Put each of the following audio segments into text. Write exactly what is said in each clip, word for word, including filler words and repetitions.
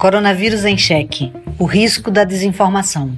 Coronavírus em Xeque. O risco da desinformação.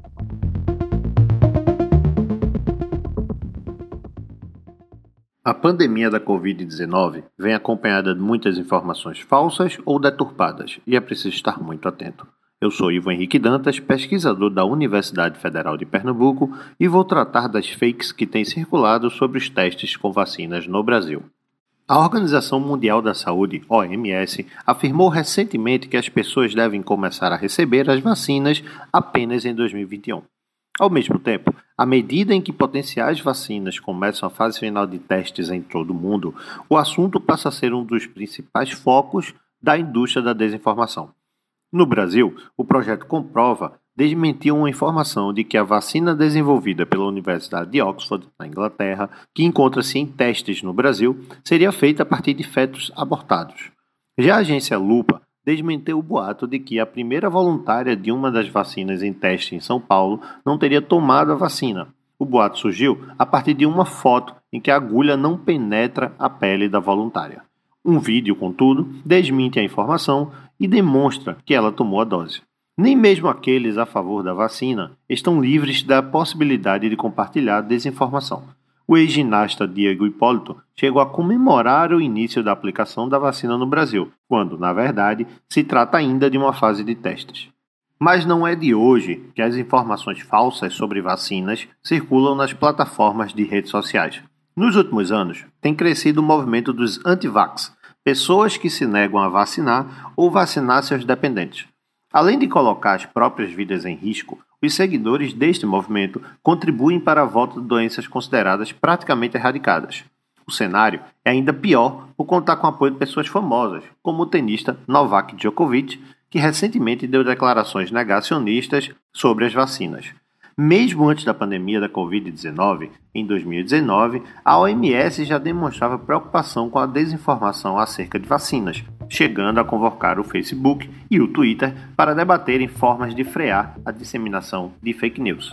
A pandemia da covid dezenove vem acompanhada de muitas informações falsas ou deturpadas, e é preciso estar muito atento. Eu sou Ivo Henrique Dantas, pesquisador da Universidade Federal de Pernambuco, e vou tratar das fakes que têm circulado sobre os testes com vacinas no Brasil. A Organização Mundial da Saúde, O M S, afirmou recentemente que as pessoas devem começar a receber as vacinas apenas em dois mil e vinte e um. Ao mesmo tempo, à medida em que potenciais vacinas começam a fase final de testes em todo o mundo, o assunto passa a ser um dos principais focos da indústria da desinformação. No Brasil, o projeto Comprova desmentiu uma informação de que a vacina desenvolvida pela Universidade de Oxford, na Inglaterra, que encontra-se em testes no Brasil, seria feita a partir de fetos abortados. Já a agência Lupa desmenteu o boato de que a primeira voluntária de uma das vacinas em teste em São Paulo não teria tomado a vacina. O boato surgiu a partir de uma foto em que a agulha não penetra a pele da voluntária. Um vídeo, contudo, desmente a informação e demonstra que ela tomou a dose. Nem mesmo aqueles a favor da vacina estão livres da possibilidade de compartilhar desinformação. O ex-ginasta Diego Hipólito chegou a comemorar o início da aplicação da vacina no Brasil, quando, na verdade, se trata ainda de uma fase de testes. Mas não é de hoje que as informações falsas sobre vacinas circulam nas plataformas de redes sociais. Nos últimos anos, tem crescido o movimento dos anti-vax, pessoas que se negam a vacinar ou vacinar seus dependentes. Além de colocar as próprias vidas em risco, os seguidores deste movimento contribuem para a volta de doenças consideradas praticamente erradicadas. O cenário é ainda pior por contar com o apoio de pessoas famosas, como o tenista Novak Djokovic, que recentemente deu declarações negacionistas sobre as vacinas. Mesmo antes da pandemia da covid dezenove, em dois mil e dezenove, a O M S já demonstrava preocupação com a desinformação acerca de vacinas, chegando a convocar o Facebook e o Twitter para debaterem formas de frear a disseminação de fake news.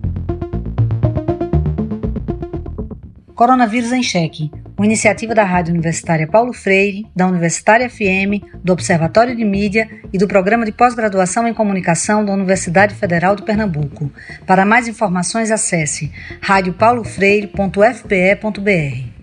Coronavírus em Xeque, uma iniciativa da Rádio Universitária Paulo Freire, da Universitária F M, do Observatório de Mídia e do Programa de Pós-Graduação em Comunicação da Universidade Federal de Pernambuco. Para mais informações, acesse rádio paulo freire ponto f p e ponto b r.